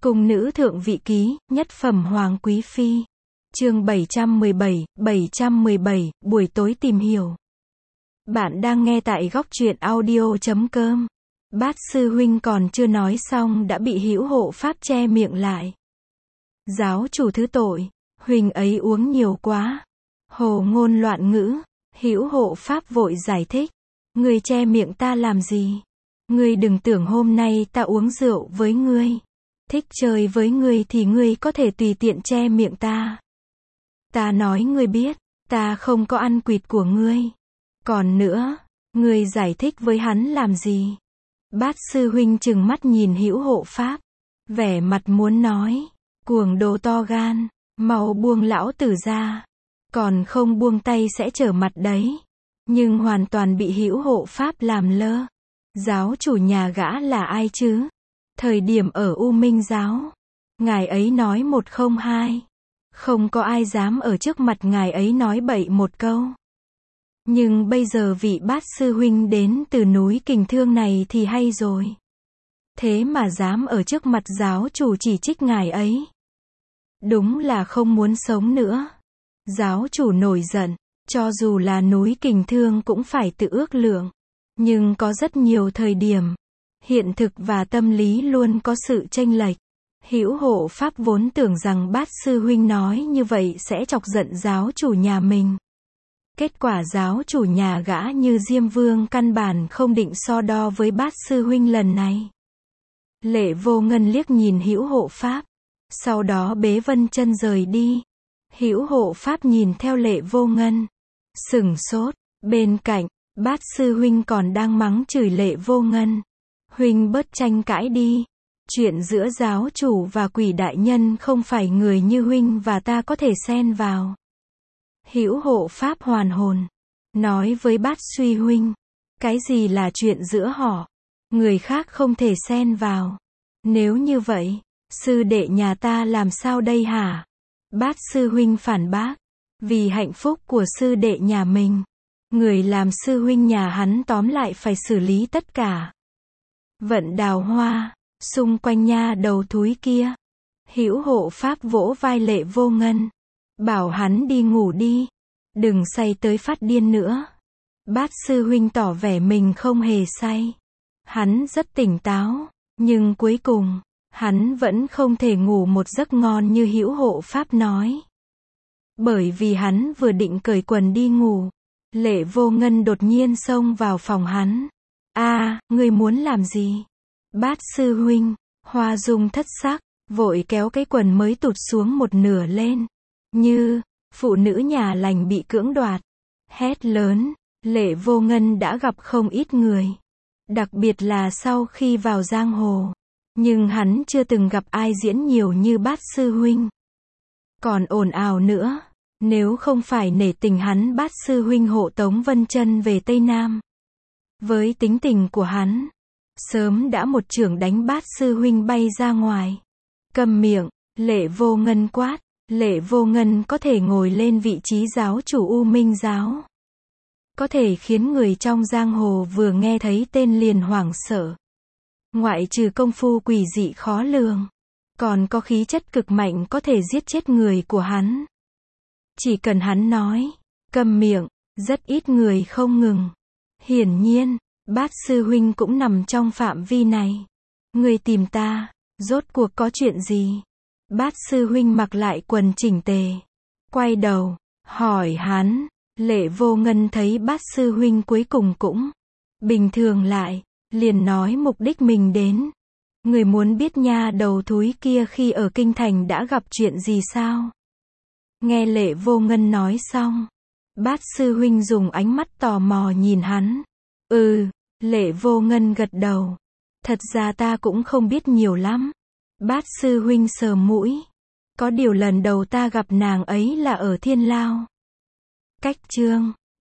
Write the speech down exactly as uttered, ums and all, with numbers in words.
Cung nữ thượng vị ký, nhất phẩm hoàng quý phi. Chương bảy trăm mười bảy, bảy trăm mười bảy, buổi tối tìm hiểu. Bạn đang nghe tại góc truyện audio chấm com. Bát sư huynh còn chưa nói xong đã bị hữu hộ pháp che miệng lại. Giáo chủ thứ tội, huynh ấy uống nhiều quá. Hồ ngôn loạn ngữ, hữu hộ pháp vội giải thích. Ngươi che miệng ta làm gì? Ngươi đừng tưởng hôm nay ta uống rượu với ngươi. Thích chơi với ngươi thì ngươi có thể tùy tiện che miệng ta. Ta nói ngươi biết, ta không có ăn quỵt của ngươi. Còn nữa, ngươi giải thích với hắn làm gì? Bát sư huynh trừng mắt nhìn hữu hộ pháp, vẻ mặt muốn nói, cuồng đồ to gan, mau buông lão tử ra, còn không buông tay sẽ trở mặt đấy. Nhưng hoàn toàn bị hữu hộ pháp làm lơ. Giáo chủ nhà gã là ai chứ? Thời điểm ở U Minh giáo, ngài ấy nói một không hai. Không có ai dám ở trước mặt ngài ấy nói bậy một câu. Nhưng bây giờ vị bát sư huynh đến từ núi Kình Thương này thì hay rồi. Thế mà dám ở trước mặt giáo chủ chỉ trích ngài ấy. Đúng là không muốn sống nữa. Giáo chủ nổi giận, cho dù là núi Kình Thương cũng phải tự ước lượng. Nhưng có rất nhiều thời điểm, hiện thực và tâm lý luôn có sự chênh lệch. Hữu hộ pháp vốn tưởng rằng bát sư huynh nói như vậy sẽ chọc giận giáo chủ nhà mình. Kết quả giáo chủ nhà gã như Diêm Vương căn bản không định so đo với bát sư huynh lần này. Lệ Vô Ngân liếc nhìn hữu hộ pháp, sau đó bế Vân Chân rời đi. Hữu hộ pháp nhìn theo Lệ Vô Ngân, sửng sốt. Bên cạnh, bát sư huynh còn đang mắng chửi Lệ Vô Ngân. Huynh bớt tranh cãi đi. Chuyện giữa giáo chủ và quỷ đại nhân không phải người như huynh và ta có thể xen vào. Hữu hộ pháp hoàn hồn, nói với bát suy huynh, cái gì là chuyện giữa họ, người khác không thể xen vào. Nếu như vậy, sư đệ nhà ta làm sao đây hả? Bát sư huynh phản bác, vì hạnh phúc của sư đệ nhà mình, người làm sư huynh nhà hắn tóm lại phải xử lý tất cả. Vận Đào Hoa, xung quanh nha đầu thúi kia. Hữu hộ pháp vỗ vai Lệ Vô Ngân, bảo hắn đi ngủ đi, đừng say tới phát điên nữa. Bát sư huynh tỏ vẻ mình không hề say, hắn rất tỉnh táo, nhưng cuối cùng, hắn vẫn không thể ngủ một giấc ngon như hữu hộ pháp nói. Bởi vì hắn vừa định cởi quần đi ngủ, Lệ Vô Ngân đột nhiên xông vào phòng hắn. A, à, ngươi muốn làm gì? Bát sư huynh, Hoa Dung thất sắc, vội kéo cái quần mới tụt xuống một nửa lên. Như, phụ nữ nhà lành bị cưỡng đoạt. Hét lớn, Lệ Vô Ngân đã gặp không ít người. Đặc biệt là sau khi vào giang hồ. Nhưng hắn chưa từng gặp ai diễn nhiều như bát sư huynh. Còn ồn ào nữa, nếu không phải nể tình hắn bát sư huynh hộ tống Vân Chân về Tây Nam. Với tính tình của hắn, sớm đã một chưởng đánh bát sư huynh bay ra ngoài. Câm miệng, Lệ Vô Ngân quát. Lệ Vô Ngân có thể ngồi lên vị trí giáo chủ U Minh giáo. Có thể khiến người trong giang hồ vừa nghe thấy tên liền hoảng sợ. Ngoại trừ công phu quỷ dị khó lường, còn có khí chất cực mạnh có thể giết chết người của hắn. Chỉ cần hắn nói, câm miệng, rất ít người không ngừng. Hiển nhiên, bát sư huynh cũng nằm trong phạm vi này. Ngươi tìm ta, rốt cuộc có chuyện gì? Bát sư huynh mặc lại quần chỉnh tề, quay đầu, hỏi hắn. Lệ Vô Ngân thấy bát sư huynh cuối cùng cũng bình thường lại, liền nói mục đích mình đến. Người muốn biết nha đầu thúi kia khi ở kinh thành đã gặp chuyện gì sao? Nghe Lệ Vô Ngân nói xong, bát sư huynh dùng ánh mắt tò mò nhìn hắn. Ừ, Lệ Vô Ngân gật đầu. Thật ra ta cũng không biết nhiều lắm. Bát sư huynh sờ mũi. Có điều lần đầu ta gặp nàng ấy là ở Thiên Lao. Cách chương